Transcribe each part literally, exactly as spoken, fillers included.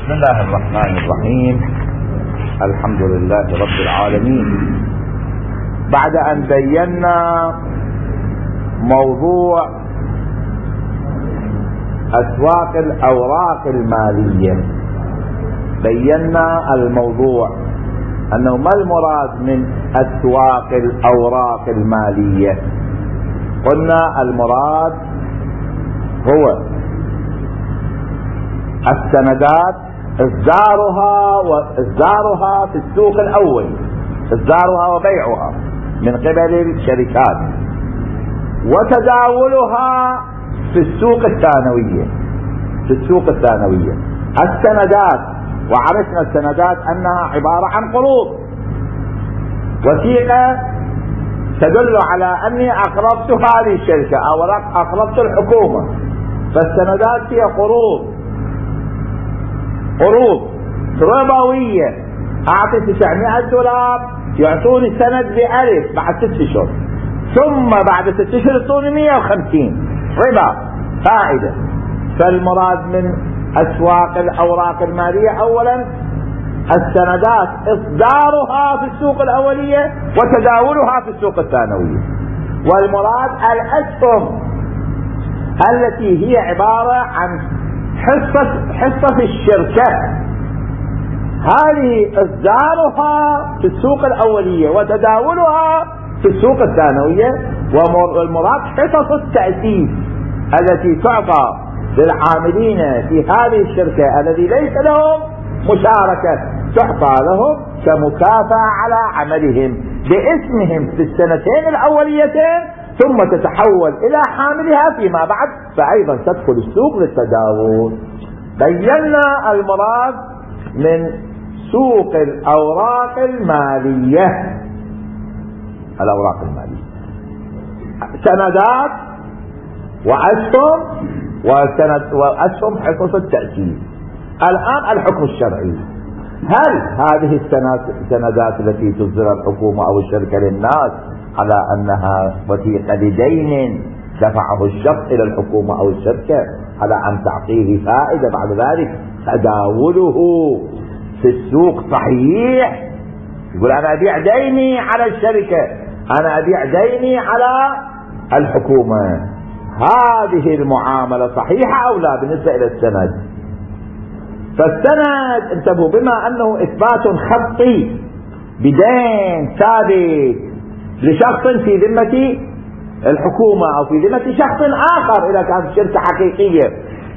بسم الله الرحمن الرحيم. الحمد لله رب العالمين. بعد أن بينا موضوع أسواق الأوراق المالية، بينا الموضوع أنه ما المراد من أسواق الأوراق المالية. قلنا المراد هو السندات إصدارها وإصدارها في السوق الأول، إصدارها وبيعها من قبل الشركات، وتداولها في السوق الثانوية. في السوق الثانوية السندات، وعرفنا السندات أنها عبارة عن قروض، وثيقة تدل على أني أقرضت هذه الشركة أو أقرضت الحكومة، فالسندات هي قروض قروض ربوية. أعطي تسعمائة دولار يعطوني سند بألف بعد ست أشهر، ثم بعد ست أشهر يعطوني مئة وخمسين ربا فائدة. فالمراد من أسواق الأوراق المالية أولا السندات إصدارها في السوق الأولية وتداولها في السوق الثانوية. والمراد الأسهم التي هي عبارة عن حصة حصة في الشركة، هذه إصدارها في السوق الأولية وتداولها في السوق الثانوية. والمراد حصص التأسيس التي تعطى للعاملين في هذه الشركة الذي ليس لهم مشاركة، تعطى لهم كمكافأة على عملهم باسمهم في السنتين الأوليتين، ثم تتحول إلى حاملها فيما بعد، فأيضا تدخل السوق للتداول. بينا المراد من سوق الأوراق المالية. الأوراق المالية سندات وأسهم، وسند وأسهم حصص التأسيس. الآن الحكم الشرعي، هل هذه السندات التي تصدر الحكومة أو الشركة للناس على أنها وثيقة لدين دفعه الشخص إلى الحكومة أو الشركة على أن تعطيه فائدة بعد ذلك تداوله في السوق صحيح؟ يقول أنا أبيع ديني على الشركة، أنا أبيع ديني على الحكومة، هذه المعاملة صحيحة أو لا بالنسبة إلى السند؟ فالسند انتبهوا بما أنه إثبات خطي بدين ثابت لشخص في ذمة الحكومة أو في ذمة شخص آخر إذا كانت شركة حقيقية،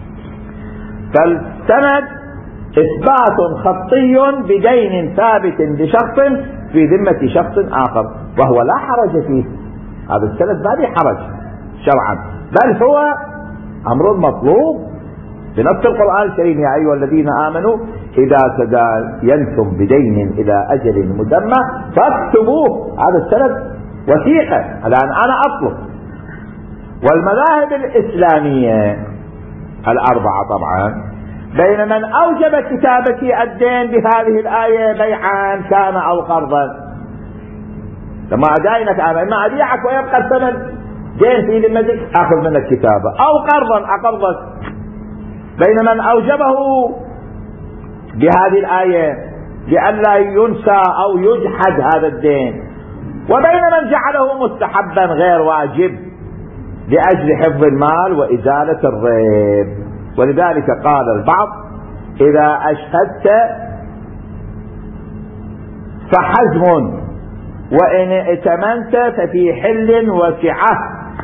فالسند إثبات خطي بدين ثابت لشخص في ذمة شخص آخر، وهو لا حرج فيه. هذا السند ما به حرج شرعا، بل هو أمر مطلوب بنص القرآن الكريم: يا أيها الذين آمنوا إذا تداينتم بدين إلى أجل مسمى فاكتبوه. هذا السند وثيقة الآن أنا أطلب. والمذاهب الإسلامية الأربعة طبعا بين من أوجب كتابة الدين بهذه الآية بيعا كان أو قرضا، لما أداينك أنا إما أبيعك ويبقى السند دين في ذمتك أخذ منك كتابة، أو قرضا أقرضك. بين من أوجبه بهذه الآية لئلا ينسى أو يجحد هذا الدين، وبين من جعله مستحبا غير واجب لأجل حفظ المال وإزالة الريب. ولذلك قال البعض: إذا أشهدت فحزم، وإن ائتمنت ففي حل وسعة.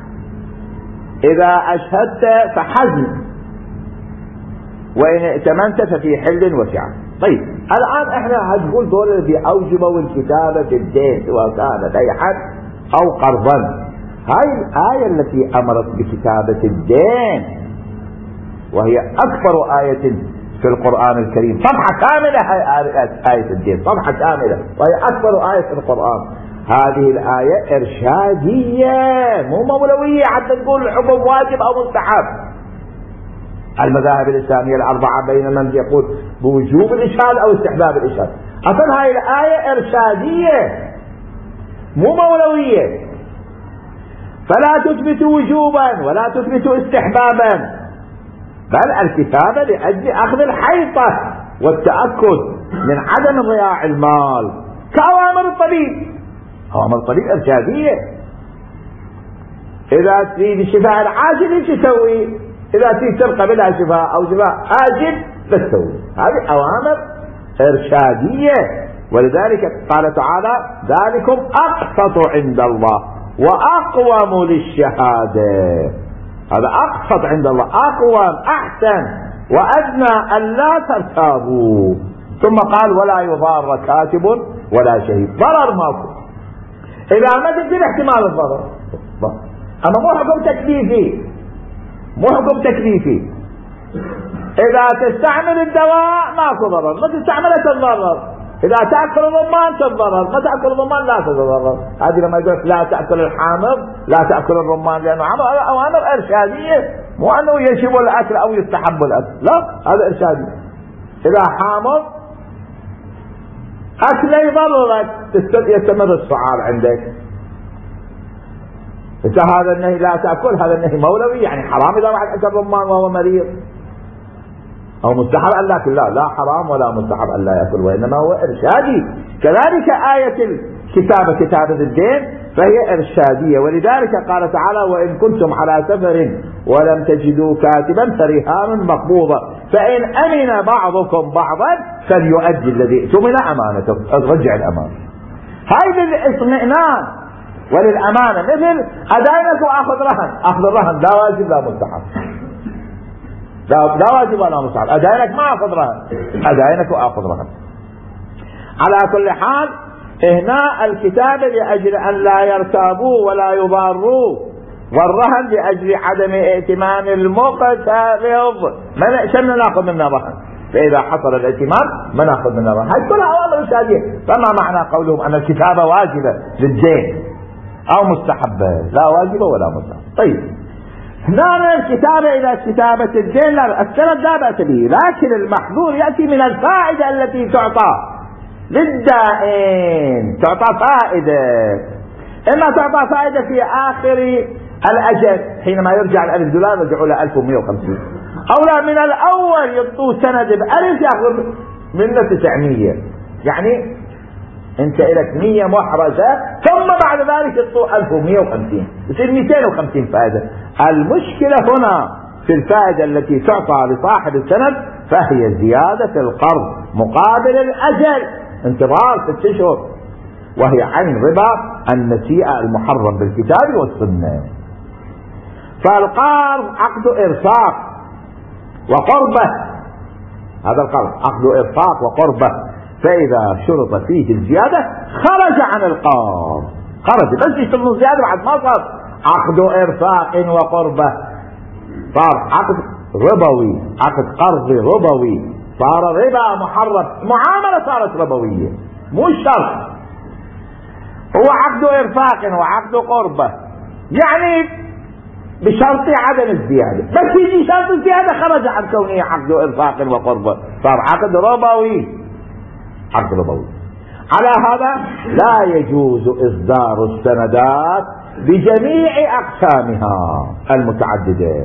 إذا أشهدت فحزم، وإن ائتمنت ففي حل وسعة. طيب الآن احنا هنقول دول اللي أوجبوا الكتابة في الدين سواء كان بيعا أو قرضا. هاي الآية التي أمرت بكتابة الدين، وهي أكثر آية في القرآن الكريم، صفحة كاملة آية الدين، صفحة كاملة، وهي أكثر آية في القرآن. هذه الآية إرشادية مو مولوية حتى تقول الحكم واجب أو مستحب. المذاهب الإسلامية الأربعة بين من يقول بوجوب الإشهاد أو استحباب الإشهاد. أصلا هاي الآية إرشادية مو مولوية، فلا تثبت وجوبا ولا تثبت استحبابا، بل الكتابة لأجل أخذ الحيطة والتأكد من عدم ضياع المال كأوامر الطبيب. أوامر الطبيب إرشادية. إذا تريد الشفاء العاجل ايش تسوي؟ إذا تريد تبقى بلا شفاء أو شفاء آجل لا تسوي. هذه أوامر إرشادية. ولذلك قال تعالى ذلكم أقسط عند الله وأقوم للشهادة. هذا أقسط عند الله، أقوم، أحسن، وأدنى ألا ترتابوا. ثم قال ولا يضار كاتب ولا شهيد. ضرر ماكو. إذا ما تجد احتمال الضرر، أما مو حكم تكليفي، مو حكم تكليفي. إذا تستعمل الدواء ماكو ضرر، ما تستعمله تتضرر. إذا تأكل الرمان تتضرر، ما تأكل الرمان لا تتضرر. هذه لما يقول لا تأكل الحامض لا تأكل الرمان لأنه أوامر إرشادية، مو أنه يجب الأكل أو يستحب الأكل، لا، هذا إرشادي. إذا حامض أكل يضررك يستمر السعال عندك. إذا هذا النهي لا تأكل، هذا النهي مولوي يعني حرام إذا واحد أكل رمان وهو مريض، أو مستحب أن لا يأكل. لا لا حرام ولا مستحب أن لا يأكل، وإنما هو إرشادي. كذلك آية الكتابة، كتابة الدين، فهي إرشادية. ولذلك قال تعالى وإن كنتم على سفر ولم تجدوا كاتبا فرهان مقبوضة فإن أمن بعضكم بعضا فليؤدي الذي اؤتمن أمانته. رجع الأمانة. هاي للإطمئنان وللأمانة. مثل أداينك وأخذ رهن. أخذ الرهن لا واجب لا مستحب، لا, لا واجب ولا مستحب. أداينك ما أخذ رهن، أداينك وأخذ رهن. على كل حال هنا الكتابة لأجل أن لا يرتابوا ولا يضاروا، والرهن لأجل عدم ائتمان المقترض. من شن ناخذ منه رهن، فإذا حصل الائتمان ما ناخذ منه رهن. هاي كلها أوامر إرشادية. فما معنى قولهم أن الكتابة واجبة للدين أو مستحبة؟ لا واجبة ولا مستحبة. طيب هنا الكتابة إلى كتابة الدين لا، السند لا بأس به، لكن المحظور يأتي من الفائدة التي تعطى للدائن. تعطى فائدة، إما تعطى فائدة في آخر الأجل حينما يرجع الألف دولار يرجعوا له ألف ومئة وخمسين، أو لا من الأول يعطوه سند بألف يأخذ منه تسعمية. يعني أنت إلك مية محرزة ثم بعد ذلك يعطوه ألف ومئة وخمسين، يصير مئتين وخمسين فائدة. المشكلة هنا في الفائدة التي تعطى لصاحب السند، فهي زيادة القرض مقابل الأجل، انتظار ست اشهر، وهي عين ربا النسيئة المحرم بالكتاب والسنة. فالقرض عقد إرفاق وقربة، هذا القرض عقد إرفاق وقربة، فإذا شرط فيه الزيادة خرج عن القرض، خرج بس يشتغل زيادة بعد ما صار عقد إرفاق وقربة، صار عقد ربوي، عقد قرض ربوي، صار ربا محرم، معاملة صارت ربوية مو شرط. هو عقد إرفاق وعقد قربة يعني بشرط عدم الزيادة، بس يجي شرط الزيادة خرج عن كونه عقد إرفاق وقربة، صار عقد ربوي، عقد ربوي. على هذا لا يجوز إصدار السندات بجميع أقسامها المتعددة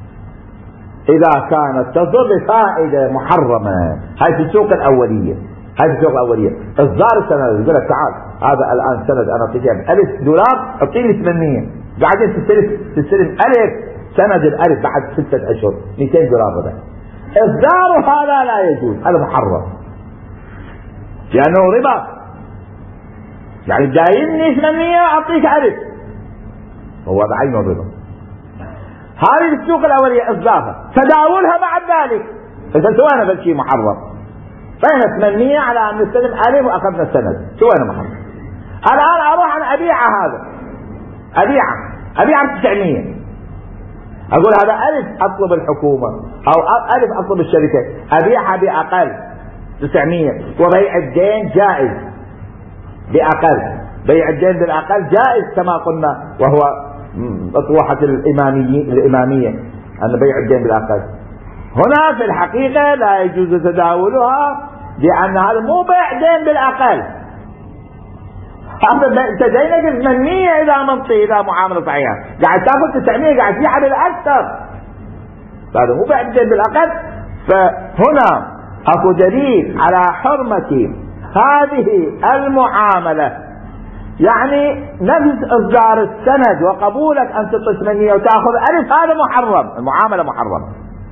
إذا كانت تصدر بفائدة محرمة. هاي في السوق الأولية، هاي في السوق الأولية إصدار السند يقول لك تعال هذا الآن سند أنا أعطيك ألف دولار أعطيني ثمانمية، بعدين تستلف تستلف ألف سند الألف بعد ستة أشهر مئتين دولار ربح. إصدار هذا لا يجوز، هذا محرم لأنه ربا، يعني دايني ثمانمية أعطيك ألف، هو بعين الربا. هذه السوق الأولية إصدارها، تداولها بعد ذلك إذا سوينا بالشيء محرم، فإحنا ثمانمية على أن نستلم ألف وأخذنا السند سوينا محرم. الآن أروح أن أبيع هذا، أبيعه أبيعه بتسعمية، أقول هذا ألف أطلب الحكومة أو ألف أطلب الشركة، أبيعها بأقل تسعمية، وبيع الدين جائز بأقل، بيع الدين بالأقل جائز كما قلنا، وهو أطروحة الإمامية الإمامية أن بيع الدين بالأقل. هنا في الحقيقة لا يجوز تداولها لأن هذا مو بيع دين بالأقل، أنت دينك ثمانمية إذا منطي إذا معاملة صحيحة، قاعد تأخذ تسعمية قاعد تبيعها بالأكثر، هذا مو بيع الدين بالأقل. فهنا اكو دليل على حرمة هذه المعاملة، يعني نفس اصدار السند وقبولك ان تعطي ثمانية وتاخذ الف، هذا محرم، المعاملة محرم،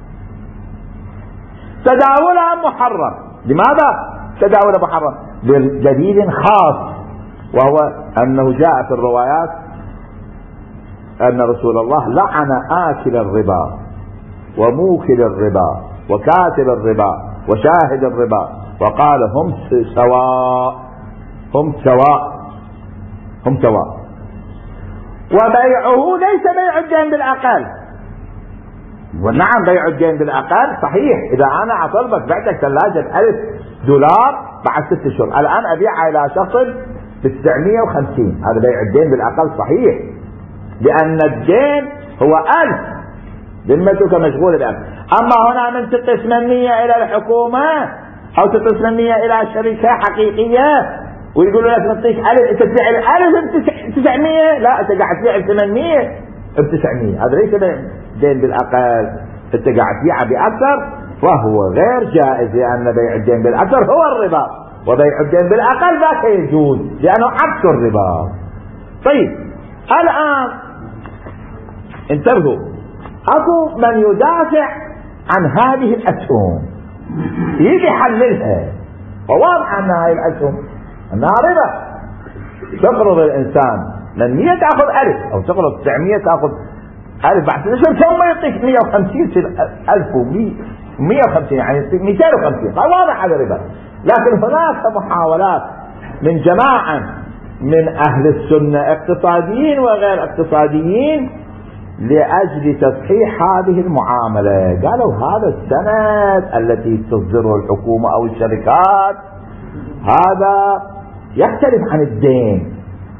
تداولها محرم. لماذا تداول محرم؟ بدليل خاص، وهو انه جاء في الروايات ان رسول الله لعن آكل الربا وموكل الربا وكاتب الربا وشاهد الربا، وقال هم سواء، هم سواء، هم سواء. وبيعه ليس بيع الدين بالأقل، ونعم بيع الدين بالأقل صحيح، إذا أنا أطلبك بعتك ثلاجة ألف دولار بعد ست شهور، الآن أبيعها إلى شخص بتسعمية وخمسين، هذا بيع الدين بالأقل صحيح، لأن الدين هو ألف، ذمتك مشغول الألف. أما هنا من تعطي ثمانية إلى الحكومة أو تعطي ثمانية إلى شركة حقيقية ويقولوا لك نعطيك ألف، أنت تبيع الألف بتسعمية، لا أنت قاعد تبيع ثمانمية بتسعمية، هذا ليس دين بالأقل، أنت قاعد تبيعه بأكثر، وهو غير جائز، لأن بيع الدين بالأكثر هو الربا، وبيع الدين بالأقل ذاك يجوز لأنه عكس الربا. طيب الآن انتبهوا، اكو من يدافع عن هذه الاسهم، يجي يحللها، وواضح ان هذه الاسهم انها ربا. تقرض الانسان من مية تاخذ الف، او تقرض تسعمية تاخذ الف، بعد تشهر ثم يعطيك مية وخمسين الف ومية وخمسين، يعني يعطيك مئتين وخمسين، واضح هذا ربا. لكن هناك محاولات من جماعة من اهل السنة اقتصاديين وغير اقتصاديين لأجل تصحيح هذه المعاملة، قالوا هذا السند التي تصدره الحكومة أو الشركات هذا يختلف عن الدين،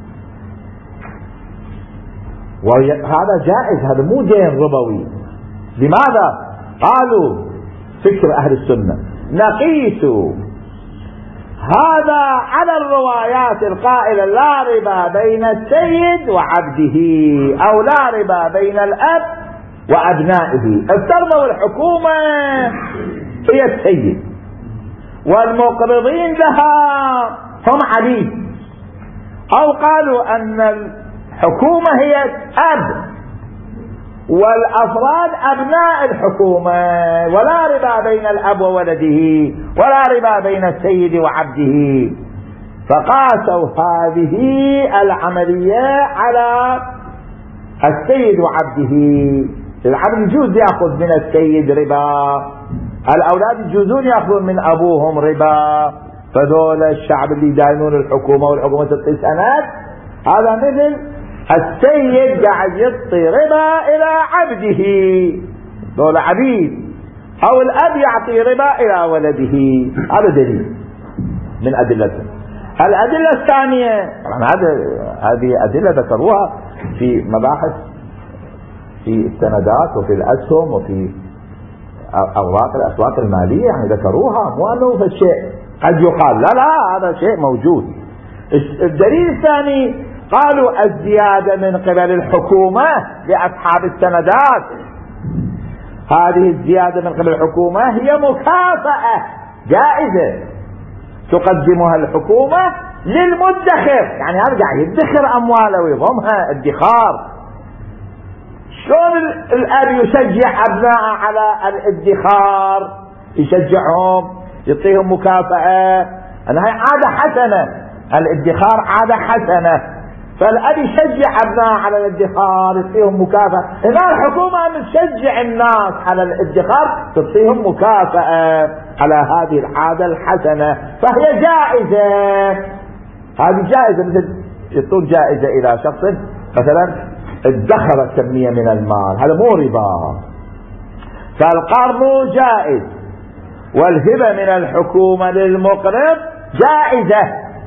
وهذا جائز، هذا مو دين ربوي. لماذا؟ قالوا فكر أهل السنة نقيس هذا على الروايات القائلة لا ربا بين السيد وعبده، أو لا ربا بين الأب وأبنائه. افترضوا الحكومة هي السيد والمقرضين لها هم عبيد، أو قالوا أن الحكومة هي أب والأفراد أبناء الحكومة، ولا ربا بين الأب وولده، ولا ربا بين السيد وعبده. فقاسوا هذه العملية على السيد وعبده. العبد يجوز يأخذ من السيد ربا، الأولاد يجوزون يأخذون من أبوهم ربا، فذول الشعب اللي يداينون الحكومة والحكومة تعطي سند، هذا مثل السيد قاعد يعطي ربا إلى عبده، دول عبيد، أو الأب يعطي ربا إلى ولده. هذا دليل من أدلته. الأدلة الثانية طبعا هذه أدلة ذكروها في مباحث في السندات وفي الأسهم وفي أوراق الأسواق المالية، يعني ذكروها، مو أنه في الشيء قد يقال لا لا هذا شيء موجود. الدليل الثاني قالوا الزيادة من قبل الحكومة لأصحاب السندات، هذه الزيادة من قبل الحكومة هي مكافأة جائزة تقدمها الحكومة للمدخر، يعني هذا قاعد يدخر أمواله ويضمها ادخار. شلون الأب يشجع أبناءه على الادخار؟ يشجعهم، يعطيهم مكافأة، أنها عادة حسنة، الادخار عادة حسنة، فالأب يشجع أبناءه على الادخار، يعطيهم مكافأة. هنا الحكومة تشجع الناس على الادخار، تعطيهم مكافأة على هذه العادة الحسنة، فهي جائزة. هذه جائزة، مثل يعطون جائزة إلى شخص مثلا ادخر كمية من المال، هذا مو ربا. فالقرض جائز، والهبة من الحكومة للمقرض جائزة،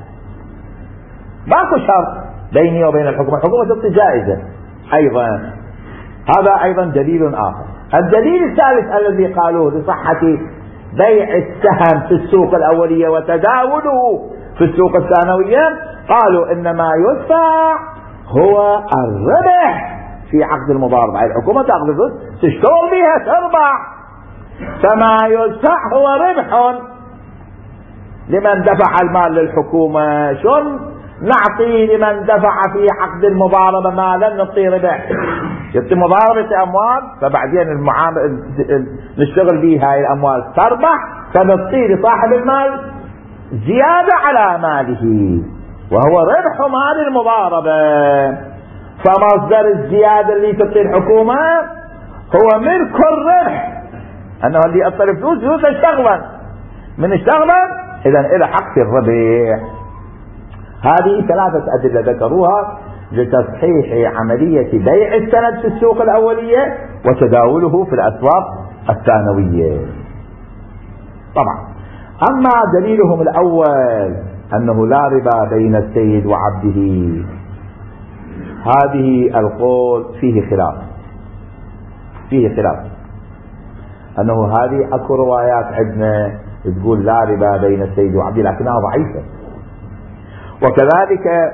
ماكو شرط بيني وبين الحكومة، الحكومة تعطي جائزة أيضا. هذا أيضا دليل آخر. الدليل الثالث الذي قالوه لصحة بيع السهم في السوق الأولية وتداوله في السوق الثانوية، قالوا إنما يدفع هو الربح في عقد المضاربة. الحكومة تأخذ فلوس تشتغل بها تربح، فما يدفع هو ربح لمن دفع المال للحكومة. شون نعطي لمن دفع في عقد المضاربة مالا نعطي ربح؟ يعطي مضاربة أموال فبعدين المعامل نشتغل بها هاي الأموال تربح، فنعطي لصاحب المال زيادة على ماله وهو ربح مال المضاربة. فمصدر الزيادة اللي تعطي الحكومة هو ملك الربح، أنه اللي يأثر فلوس فلوس اشتغلا من اشتغلا إذا إلى حق الربح. هذه ثلاثة أدلة ذكروها لتصحيح عملية بيع السند في السوق الأولية وتداوله في الأسواق الثانوية. طبعا أما دليلهم الأول أنه لا ربا بين السيد وعبده، هذه القول فيه خلاف فيه خلاف أنه هذه أكو روايات عندنا تقول لا ربا بين السيد وعبده لكنها ضعيفة، وكذلك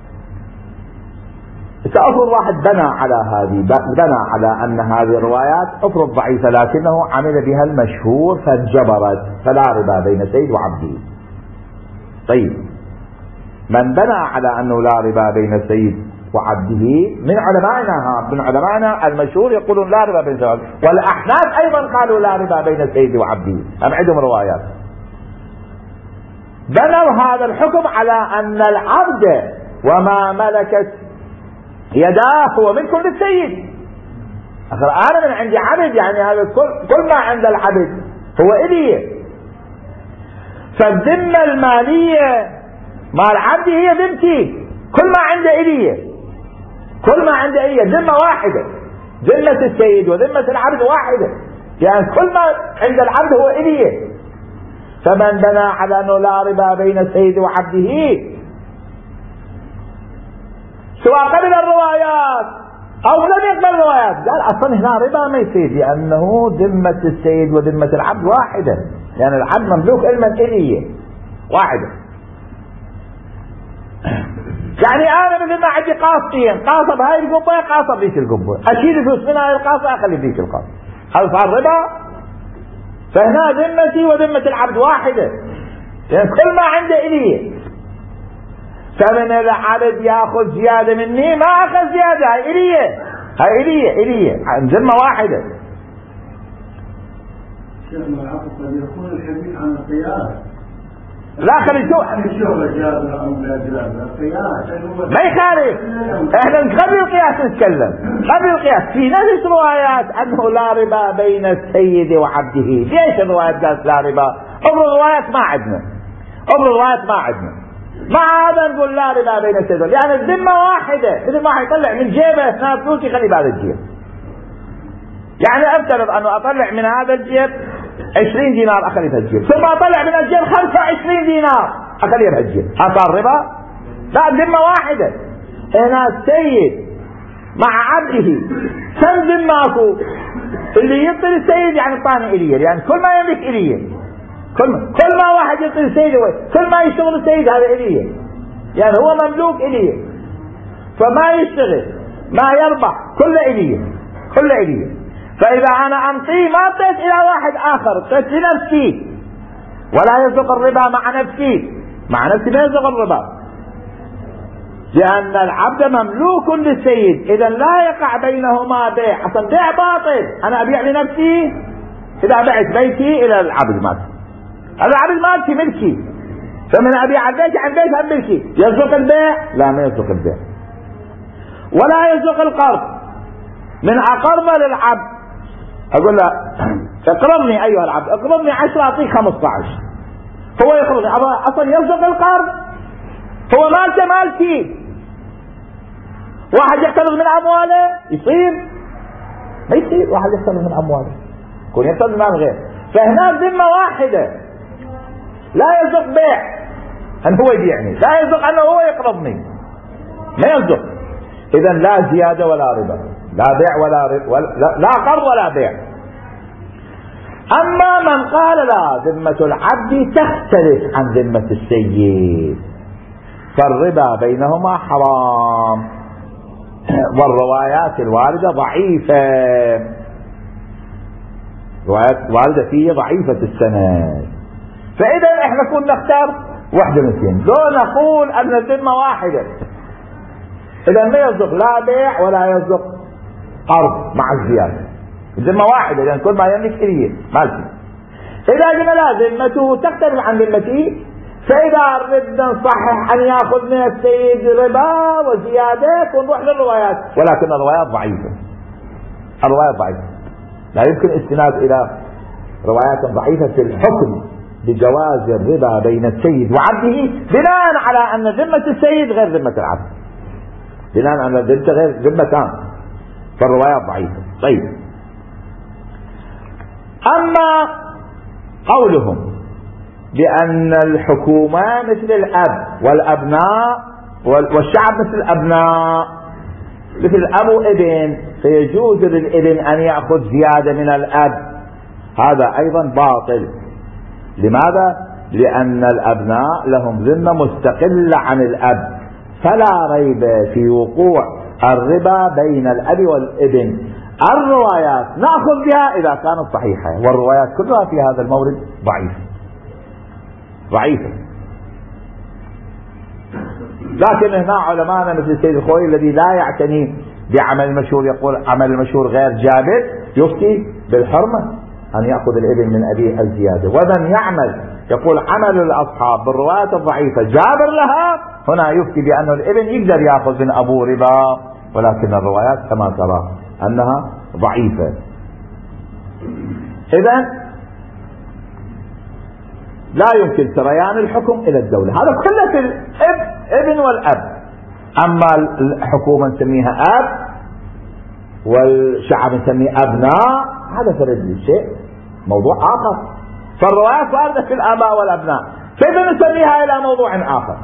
سأفرض واحد بنى على هذه بنى على أن هذه الروايات أفرض ضعيفة لكنه عمل بها المشهور فانجبرت، فلا ربا بين السيد وعبده. طيب من بنى على أنه لا ربا بين السيد وعبده من علمائنا من علمائنا المشهور يقولون لا ربا بين السيد وعبده، والأحناف أيضا قالوا لا ربا بين السيد وعبده، أم عندهم روايات. بنوا هذا الحكم على أن العبد وما ملكت يداه هو ملك للسيد. أخر أنا من عندي عبد، يعني هذا كل, كل ما عند العبد هو إلي، فالذمة المالية مال عبدي هي ذمتي، كل ما عنده إلي كل ما عنده إلي ذمة واحدة، ذمة السيد وذمة العبد واحدة، يعني كل ما عند العبد هو إلي. فمن بنى على أنه لا ربا بين السيد وعبده سواء قبل الروايات أو لم يقبل الروايات قال أصلا هنا ربا ما يصير، لأنه ذمة السيد وذمة العبد واحدة، يعني العبد مملوك علما إليه واحدة. يعني أنا مثل ما عندي قاصين قاصب هاي القبة قاصب ذيك القبة، أشيل فلوس من هاي القاصة أخلي ذيك القاصة، هل صار ربا؟ فهنا ذمتي وذمة العبد واحدة، يعني كل ما عنده إليه. فمن العبد ياخذ زيادة مني ما أخذ زيادة، هاي إليه هاي إليه إليه ذمة واحدة. شيخنا العفو قد يكون الحديث عن القياس، لا خلي شو ما يخالف، احنا قبل القياس نتكلم قبل القياس. في نفس روايات انه لا ربا بين السيد وعبده، ليش الروايات قالت لا ربا؟ ابو الروايات ما عندنا ابو الروايات ما عندنا مع هذا نقول لا ربا بين السيد، يعني الذمة واحدة، مثل ما يطلع من جيبه اثناء فلوس يخلي بهذا الجيب. يعني افترض انه اطلع من هذا الجيب عشرين دينار اخلي بهالجيب، ثم اطلع من الجيب خمسة وعشرين دينار اخلي بهالجيب، صار ربا؟ لا، ذمة واحدة. هنا السيد مع عبده كم ذمة اكو؟ اللي يعطي السيد يعني طاني اليه، يعني كل ما يملك اليه، كل ما كل ما واحد يعطي السيد كل ما يشتغل السيد هذا اليه، يعني هو مملوك اليه، فما يشتغل ما يربح كله اليه كله اليه. فإذا أنا أنطيه ما أعطيت إلى واحد آخر، أعطيت لنفسي، ولا يصدق الربا مع نفسي، مع نفسي ما يصدق الربا، لأن العبد مملوك للسيد، إذا لا يقع بينهما بيع، أصلا بيع باطل. أنا أبيع لنفسي، إذا بعت بيتي إلى العبد مالتي، هذا العبد مالتي ملكي، فمن أبيع البيت عن بيت عن ملكي، يصدق البيع؟ لا، ما يصدق البيع. ولا يصدق القرض، من أقرض للعبد أقول له اقرضني أيها العبد، اقرضني عشرة أعطيك خمسة عشر، هو يقرضني، أصلا يصدق القرض؟ هو مالته مالتي، واحد يقترض من أمواله يصير؟ ما يصير واحد يقترض من أمواله، يكون يقترض من مال غير. فهنا ذمة واحدة، لا يصدق بيع أن هو يبيعني، لا يصدق أنه هو يقرضني، ما يصدق. إذا لا زيادة ولا ربا، لا بيع ولا ربا، ولا لا قرض ولا بيع. أما من قال لا، ذمة العبد تختلف عن ذمة السيد، فالربا بينهما حرام، والروايات الواردة ضعيفة. روايات واردة فيه ضعيفة السند. فإذا احنا كنا نختار واحدة من اثنين، لو نقول أن الذمة واحدة إذا ما يصدق لا بيع ولا يصدق قرض مع الزيادة، الذمة واحدة لأن كل ما يملك إليه مالك. إذا قلنا لا ذمته تختلف عن ذمته، فإذا ردنا نصحح أن يأخذ من السيد ربا وزيادات ونروح للروايات، ولكن الروايات ضعيفة، الروايات ضعيفة، لا يمكن استناد إلى روايات ضعيفة في الحكم بجواز الربا بين السيد وعبده بناء على أن ذمة السيد غير ذمة العبد، بناء على أن ذمته غير ذمتان، فالروايات ضعيفة. طيب، أما قولهم بأن الحكومة مثل الأب والأبناء والشعب مثل الأبناء، مثل الأب وابن، فيجوز للابن أن يأخذ زيادة من الأب، هذا أيضا باطل. لماذا؟ لأن الأبناء لهم ذمة مستقلة عن الأب، فلا ريب في وقوع الربا بين الأب والابن. الروايات نأخذ بها إذا كانت صحيحة، والروايات كلها في هذا المورد ضعيفة ضعيفة. لكن هنا علماءنا مثل السيد الخوئي الذي لا يعتني بعمل المشهور يقول عمل المشهور غير جابر، يفتي بالحرمة أن يأخذ الابن من أبيه الزيادة. ومن يعمل يقول عمل الأصحاب بالروايات الضعيفة جابر لها، هنا يفتي بأن الابن يقدر يأخذ من أبوه ربا، ولكن الروايات كما ترى أنها ضعيفة. إذن لا يمكن سريان الحكم إلى الدولة، هذا كله في الاب ابن والأب. أما الحكومة نسميها أب والشعب نسميه أبناء، هذا فرد شيء موضوع آخر. فالروايات واردة في الآباء والأبناء، كيف نسميها إلى موضوع آخر؟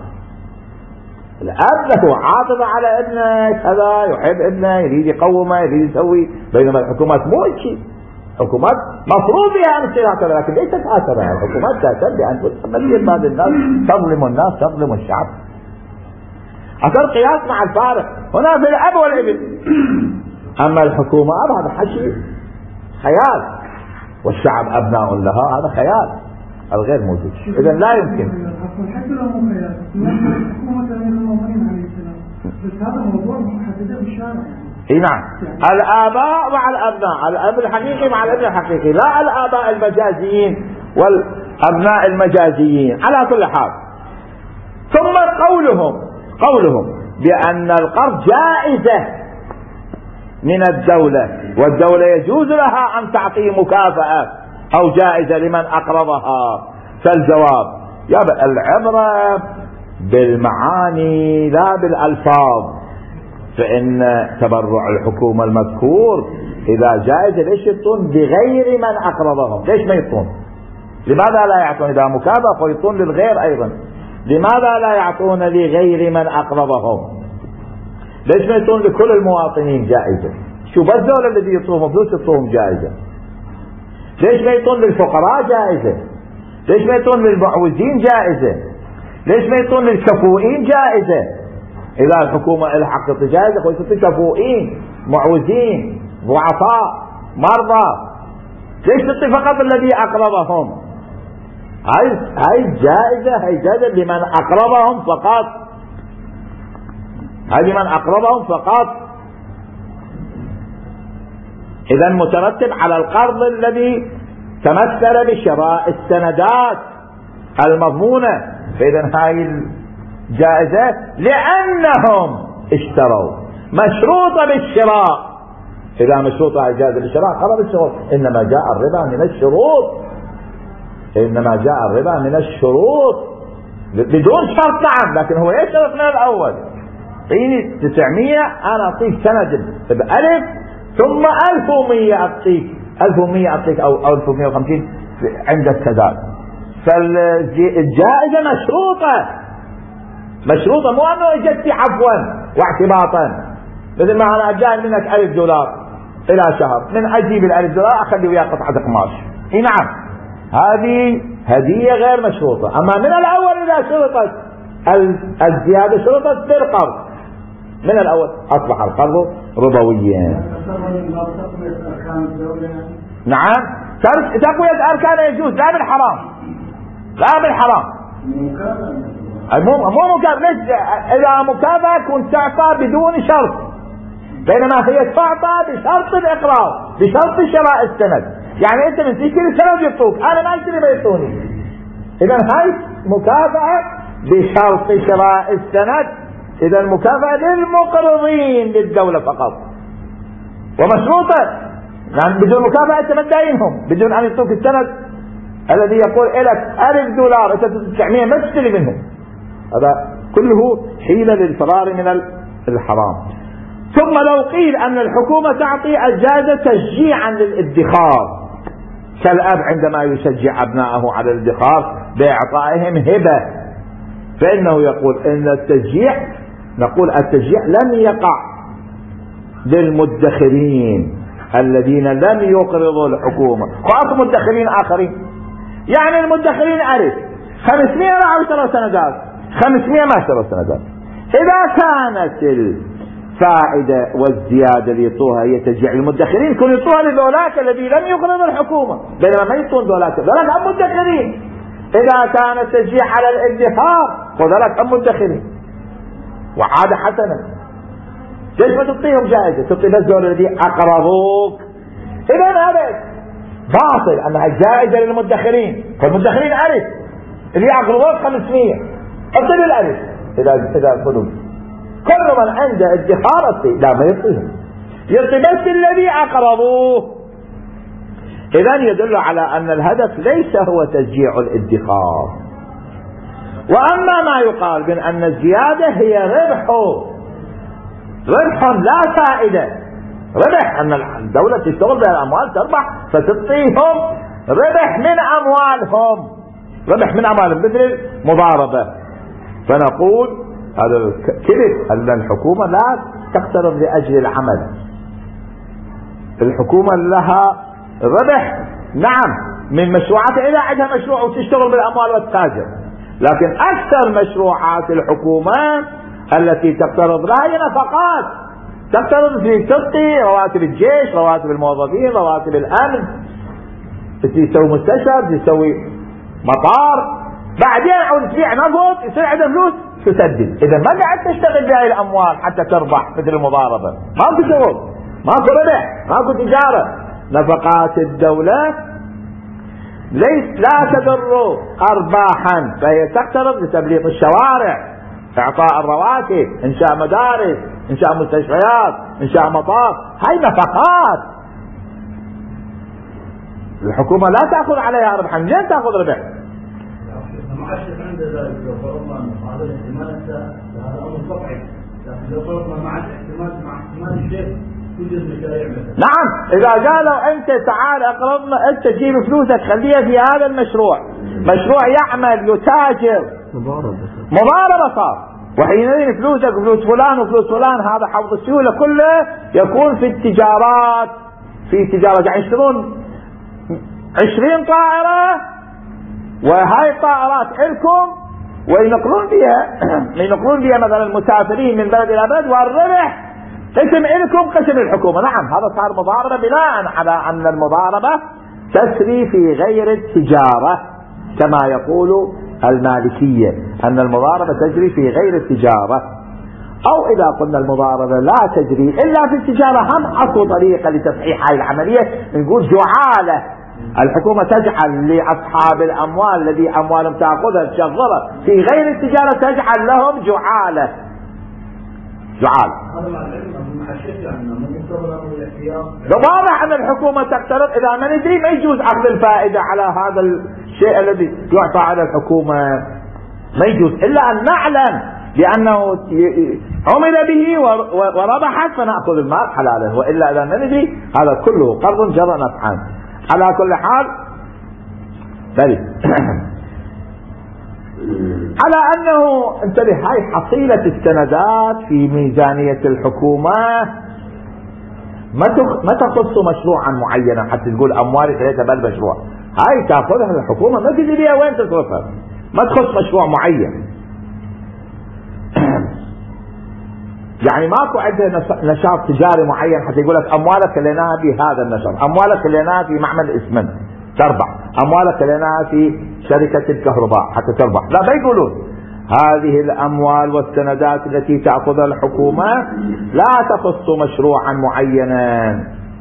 الأب له عاطفة على ابنه، كذا يحب ابنه، يريد يقومه، يريد يسوي، بينما الحكومات مو شيء. الحكومات مفروض بها أن تصير هكذا، لكن ليست هكذا. الحكومات تهتم بأن تمثل بعض الناس، تظلم الناس، تظلم الشعب. أصل قياس مع الفارق هنا في الأب والابن. أما الحكومة هذا حشي خيال، والشعب أبناء لها، هذا خيال الغير موجود. إذا لا يمكن. حتى لو مو خيال، الحكومة أمير المؤمنين عليه السلام، بس هذا موضوع محدد بالشارع. اي نعم، الآباء مع الأبناء، الأب الحقيقي مع الابن الحقيقي، لا الآباء المجازيين والأبناء المجازيين. على كل حال، ثم قولهم قولهم بأن القرض جائزة من الدولة، والدولة يجوز لها أن تعطي مكافأة أو جائزة لمن أقرضها، فالجواب يا العبرة بالمعاني لا بالألفاظ. فإن تبرع الحكومة المذكور إذا جائز ليش يعطون بغير من أقرضهم؟ ليش ما يعطون؟ لماذا لا يعطون إذا مكافأة فيعطون للغير أيضا؟ لماذا لا يعطون لغير من أقرضهم؟ ليش ما يعطون لكل المواطنين جائزة؟ شو بس دول الذي يعطوهم فلوس يعطوهم جائزة؟ ليش ما يعطون للفقراء جائزة؟ ليش ما يعطون للمعوزين جائزة؟ ليش ما يعطون للكفؤين جائزة؟ إذا الحكومة لها حق الجائزة ويصير كفؤين، معوزين، ضعفاء، مرضى، ليش تعطي فقط الذي أقرضهم؟ هاي هاي جائزة، هاي جائزة لمن أقرضهم فقط، هاي لمن أقرضهم فقط. إذا مترتب على القرض الذي تمثل بشراء السندات المضمونة، فإذا هاي جائزة لأنهم اشتروا، مشروطة بالشراء. إذا مشروطة إجازة بالشراء خرب الشروط. إنما جاء الربا من الشروط، إنما جاء الربا من الشروط بدون شرط. نعم، لكن هو يشترط من الأول. إيه تسعمية أنا أعطيك سند بألف، ثم ألف ومية أعطيك، ألف ومية أعطيك أو ألف ومية وخمسين عند السداد. فالجائزة مشروطة مشروطة، مو أنه اجتي عفوا واعتباطا، مثل ما أنا أجاي منك ألف دولار إلى شهر، من أجيب الألف دولار أخلي وياه قطعة قماش. إيه نعم، هذه هدية غير مشروطة. أما من الأول إذا شرطت الزيادة شرطت بالقرض من الأول أصبح القرض ربويا. نعم، تقوية أركان يجوز، لا بالحرام، لا بالحرام. مو مو مكافأة. إذا مكافأة كنت تعطى بدون شرط، بينما هي تعطى بشرط الإقرار، بشرط شراء السند. يعني أنت من تشتري السند يعطوك، أنا ما أشتري ما يعطوني. إذا هاي مكافأة بشرط شراء السند. إذا المكافأة للمقرضين للدولة فقط ومشروطة، يعني بدون مكافأة أنت ما تداينهم، بدون أن يعطوك السند الذي يقول لك ألف دولار أنت تسعمية ما تشتري منهم. هذا كله حيلة للفرار من الحرام. ثم لو قيل أن الحكومة تعطي الجائزة تشجيعا للادخار، كالأب عندما يشجع أبنائه على الادخار بإعطائهم هبة، فإنه يقول إن التشجيع، نقول التشجيع لم يقع للمدخرين الذين لم يقرضوا الحكومة، وأكو مدخرين آخرين. يعني المدخرين ألف خمسمائة راحوا اشتروا سندات، خمسمائة ما اشتروا سندات. إذا كانت الفائدة والزيادة اللي يعطوها هي تشجيع المدخرين، يكون يعطوها لذولاك الذي لم يقرضوا الحكومة، بينما ما يعطون ذولاك، ذولاك هم مدخرين. إذا كان التشجيع على الادخار وذولاك هم مدخرين وعادة حسنة، ليش ما تعطيهم جائزة؟ تعطي بس ذول الذي أقرضوك. إذا هذا باطل، أنها جائزة للمدخرين، فالمدخرين ألف، اللي أقرضوك خمسمائة، أعطي الألف. إذا إذا فلوس كل من عنده ادخار أعطي، لا ما يعطيهم، يعطي بس الذي أقرضوه. إذا يدل على أن الهدف ليس هو تشجيع الادخار. وأما ما يقال من أن الزيادة هي ربح، ربح لا فائدة، ربح أن الدولة تشتغل بها الأموال تربح فتعطيهم ربح من أموالهم، ربح من أموالهم مثل المضاربة. فنقول هذا كذب، أن الحكومة لا تقترض لأجل العمل، الحكومة لها ربح نعم من مشروعات، إذا عندها مشروع وتشتغل بالأموال والتاجر، لكن أكثر مشروعات الحكومة التي تقترض لها هي نفقات، تقترض في تعطي رواتب الجيش، رواتب الموظفين، رواتب الأمن، تسوي مستشفى، تسوي مطار، بعدين عود تبيع نفط يصير عندها فلوس تسدد. إذا ما قاعد تشتغل بهاي الأموال حتى تربح مثل المضاربة، ماكو شغل، ماكو ربح، ماكو تجارة. نفقات الدولة ليس لا تدر أرباحا، فهي تقترض لتبليط الشوارع، إعطاء الرواتب، إنشاء مدارس، إنشاء مستشفيات، إنشاء مطار، هاي نفقات. الحكومة لا تأخذ عليها ربحا، لين تأخذ ربح؟ ما أشوف عند ذلك لو فرضنا هذا الاحتمال هذا أمر قطعي، لكن لو فرضنا مع الاحتمال مع احتمال الشيء نعم. إذا قالوا أنت تعال أقرضنا، أنت تجيب فلوسك خليها في هذا المشروع، مشروع يعمل يتاجر، مضاربة صار، وحينئذ فلوسك وفلوس فلان وفلوس فلان، هذا حوض السيولة كله يكون في التجارات، في تجارة يعني يشترون عشرين طائرة وهاي الطائرات لكم وينقلون بها ينقلون بها مثلا المسافرين من بلد إلى بلد، والربح قسم إلكم قسم الحكومة. نعم هذا صار مضاربة بناء على أن المضاربة تسري في غير التجارة، كما يقول المالكية أن المضاربة تجري في غير التجارة. أو إذا قلنا المضاربة لا تجري إلا في التجارة، هم أكو طريقة لتصحيح هذه العملية، نقول جعالة، الحكومة تجعل لأصحاب الأموال الذي أموالهم تأخذها تشغلها في غير التجارة، تجعل لهم جعالة. جعال واضح أن الحكومة تقترض، إذا ما ندري ما يجوز أخذ الفائدة على هذا الشيء الذي يعطى على الحكومة، ما يجوز إلا أن نعلم لأنه عمل به وربحت فنأخذ المال حلالا، وإلا إذا ما ندري هذا كله قرض جرى نفعا. على كل حال بل على أنه انتبه، هاي حصيلة السندات في ميزانية الحكومة ما تخص مشروعا معينا حتى تقول أموالي ثلاثة بالمشروع، هاي تأخذها الحكومة ما تدري بيها وين تصرفها، ما تخص مشروع معين. يعني ماكو عندها نشاط تجاري معين حتى يقول لك أموالك خليناها بهذا النشاط، أموالك خليناها في معمل اسمنت، تربح، أموالك لنا في شركة الكهرباء حتى تربح، لا بيقولون هذه الأموال والسندات التي تأخذها الحكومة لا تخص مشروعا معينا.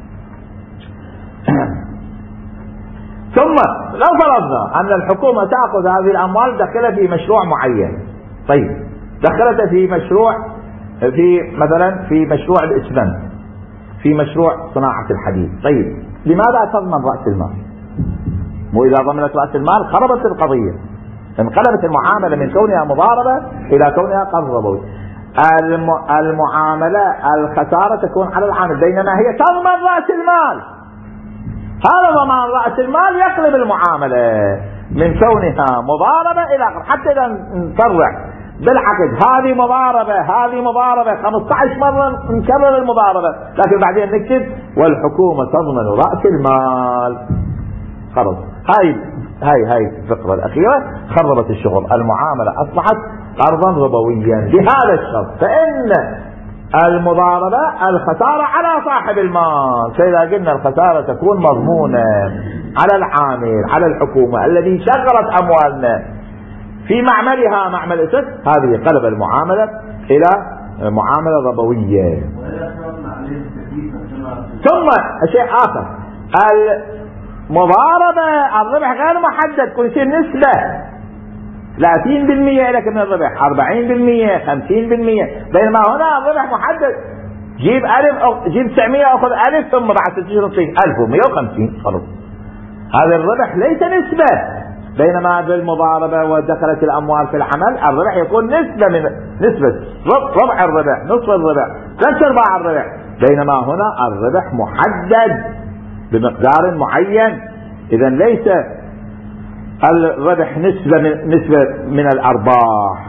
ثم لو فرضنا أن الحكومة تأخذ هذه الأموال دخلها في مشروع معين، طيب دخلتها في مشروع، في مثلا في مشروع الإسمنت، في مشروع صناعة الحديد، طيب لماذا تضمن رأس المال؟ مو إذا ضمنت رأس المال خربت القضية، انقلبت المعاملة من كونها مضاربة إلى كونها قرض ربوي. المعاملة الخسارة تكون على العامل، بينما هي تضمن رأس المال. هذا ضمان رأس المال يقلب المعاملة من كونها مضاربة إلى آخر. حتى إذا نصرح بالعقد هذه مضاربة هذه مضاربة خمسة عشر مرة نكرر المضاربة، لكن بعدين نكتب والحكومة تضمن رأس المال، خلاص. هاي هاي هاي الفقرة الأخيرة خربت الشغل، المعاملة أصبحت قرضا ربويا بهذا الشرط، فإن المضاربة الخسارة على صاحب المال، فإذا قلنا الخسارة تكون مضمونة على العامل على الحكومة الذي شغلت أموالنا في معملها معمل أسد، هذه قلب المعاملة إلى معاملة ربوية. ثم شيء آخر، المضاربة الربح غير محدد، كل شيء نسبة، ثلاثين بالمئة لك من الربح، أربعين بالمئة، خمسين بالمئة، بينما هنا الربح محدد، جيب ألف أو جيب تسعمئة أخذ ألف ثم بعد ست شهور تصير ألف ومئة وخمسين، خلاص. هذا الربح ليس نسبة، بينما بالمضاربة ودخلت الأموال في العمل الربح يكون نسبة من نسبة ربع الربح، نصف الربح، ثلاث أرباع الربح، بينما هنا الربح محدد بمقدار معين. إذا ليس الربح نسبة من نسبة من الأرباح.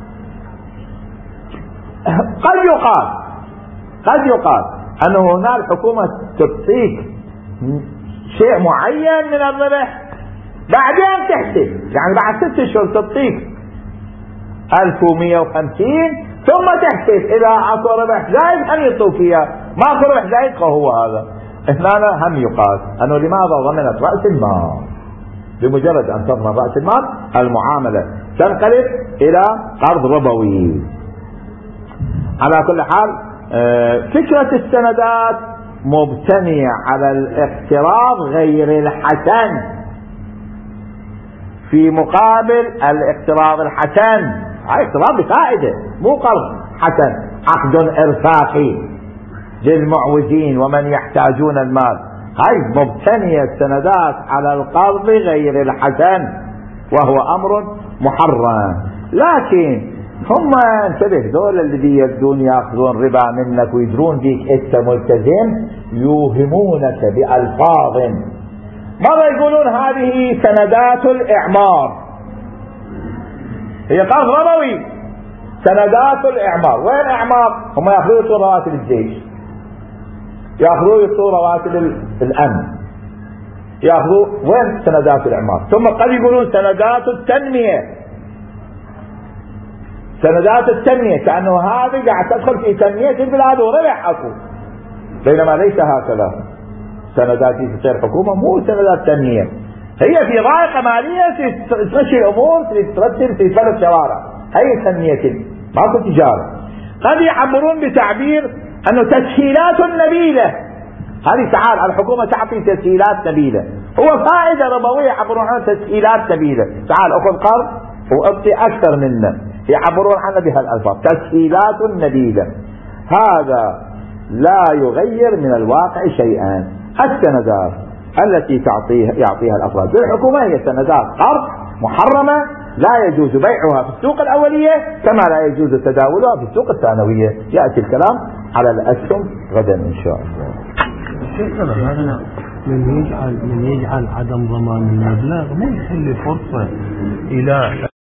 قد يقال قد يقال أن هنا الحكومة تعطيك شيء معين من الربح بعدين تحسب، يعني بعد ست شهور تعطيك ألف ومئة وخمسين ثم تحسب إذا أكو ربح زايد هم يعطوك إياه، ما أكو ربح زايد هو هذا. هنا هم يقال أنه لماذا ضمنت رأس المال؟ بمجرد أن تضمن رأس المال المعاملة تنقلب إلى قرض ربوي. على كل حال فكرة السندات مبتنية على الاقتراض غير الحسن في مقابل الاقتراض الحسن. هاي اقتراض بفائدة مو قرض حسن، عقد إرفاقي للمعوزين ومن يحتاجون المال. هاي مبتنية السندات على القرض غير الحسن وهو أمر محرم. لكن هم انتبه دول الذي يبدون يأخذون ربا منك ويدرون بيك انت ملتزم يوهمونك بألفاظ، مرة يقولون هذه سندات الإعمار، هي قرض ربوي سندات الإعمار. وين إعمار؟ هم يأخذون يطور رواتب الجيش، يأخذون يطور رواتب الأمن، يأخذوا وين سندات الإعمار. ثم قد يقولون سندات التنمية، سندات التنمية كأنه هذه قاعد تدخل في تنمية البلاد وربح أكو، بينما ليس هكذا. سندات تصير حكومة مو سندات تنمية، هي في ضائقة مالية تمشي الأمور ترتب في ثلاث شوارع، هي تنمية ماكو تجارة. قد يعبرون بتعبير أنه تسهيلات نبيلة، هذه تعال الحكومة تعطي تسهيلات نبيلة، هو فائدة ربوية يعبرون عنها تسهيلات نبيلة، تعال أخذ قرض وأعطي أكثر منه، يعبرون عنها بهالألفاظ تسهيلات نبيلة. هذا لا يغير من الواقع شيئا. السندات التي تعطيها يعطيها الأفراد بالحكومة هي سندات قرض محرمة، لا يجوز بيعها في السوق الأولية كما لا يجوز تداولها في السوق الثانوية. يأتي الكلام على الأسهم غدا إن شاء الله. من يجعل من يجعل عدم ضمان المبلغ ما يخلي فرصة إلى